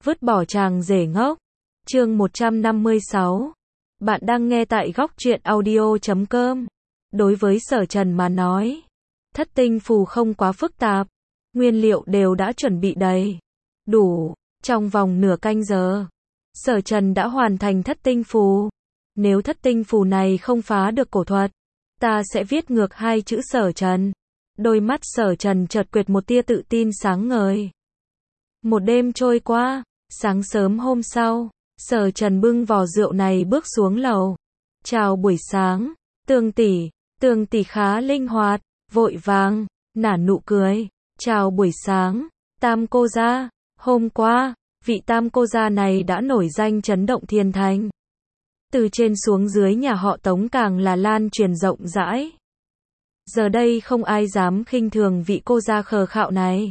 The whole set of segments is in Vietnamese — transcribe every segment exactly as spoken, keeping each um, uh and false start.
Vứt bỏ chàng rể ngốc. Chương một trăm năm mươi sáu. Bạn đang nghe tại góc truyện audio chấm com. Đối với Sở Trần mà nói, thất tinh phù không quá phức tạp, nguyên liệu đều đã chuẩn bị đầy đủ. Trong vòng nửa canh giờ, Sở Trần đã hoàn thành thất tinh phù. Nếu thất tinh phù này không phá được cổ thuật, ta sẽ viết ngược hai chữ Sở Trần. Đôi mắt Sở Trần chợt quệt một tia tự tin sáng ngời. Một đêm trôi qua, sáng sớm hôm sau, Sở Trần bưng vò rượu này bước xuống lầu. Chào buổi sáng, Tường tỷ. Tường tỷ khá linh hoạt, vội vàng nở nụ cười. Chào buổi sáng, Tam cô gia. Hôm qua, vị Tam cô gia này đã nổi danh chấn động thiên thành. Từ trên xuống dưới nhà họ Tống càng là lan truyền rộng rãi. Giờ đây không ai dám khinh thường vị cô gia khờ khạo này.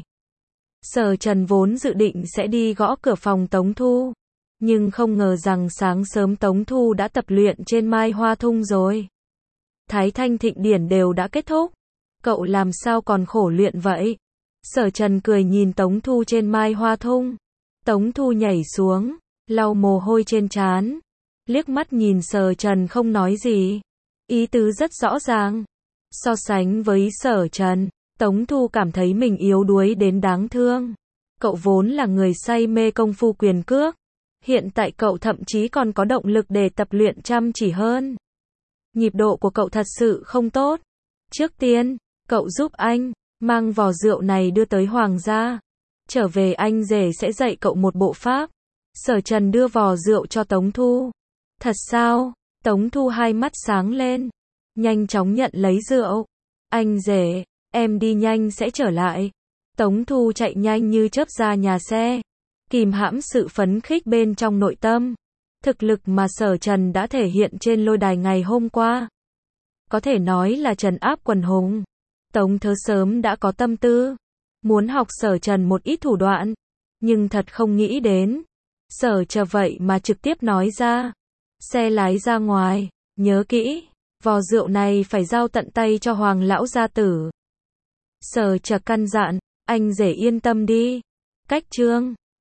Sở Trần vốn dự định sẽ đi gõ cửa phòng Tống Thu, nhưng không ngờ rằng sáng sớm Tống Thu đã tập luyện trên Mai Hoa Thung rồi. Thái Thanh Thịnh Điển đều đã kết thúc, cậu làm sao còn khổ luyện vậy? Sở Trần cười nhìn Tống Thu trên Mai Hoa Thung. Tống Thu nhảy xuống, lau mồ hôi trên trán, liếc mắt nhìn Sở Trần không nói gì. Ý tứ rất rõ ràng. So sánh với Sở Trần, Tống Thu cảm thấy mình yếu đuối đến đáng thương. Cậu vốn là người say mê công phu quyền cước. Hiện tại cậu thậm chí còn có động lực để tập luyện chăm chỉ hơn. Nhịp độ của cậu thật sự không tốt. Trước tiên, cậu giúp anh mang vò rượu này đưa tới Hoàng gia. Trở về anh rể sẽ dạy cậu một bộ pháp. Sở Trần đưa vò rượu cho Tống Thu. Thật sao? Tống Thu hai mắt sáng lên, nhanh chóng nhận lấy rượu. Anh rể, em đi nhanh sẽ trở lại. Tống Thu chạy nhanh như chớp ra nhà xe, kìm hãm sự phấn khích bên trong nội tâm. Thực lực mà Sở Trần đã thể hiện trên lôi đài ngày hôm qua, có thể nói là trấn áp quần hùng. Tống Thớ sớm đã có tâm tư, muốn học Sở Trần một ít thủ đoạn, nhưng thật không nghĩ đến. Sở Trần vậy mà trực tiếp nói ra. Xe lái ra ngoài, nhớ kỹ, vò rượu này phải giao tận tay cho Hoàng lão gia tử. Sở Trần căn dặn, anh rể yên tâm đi. Cách chương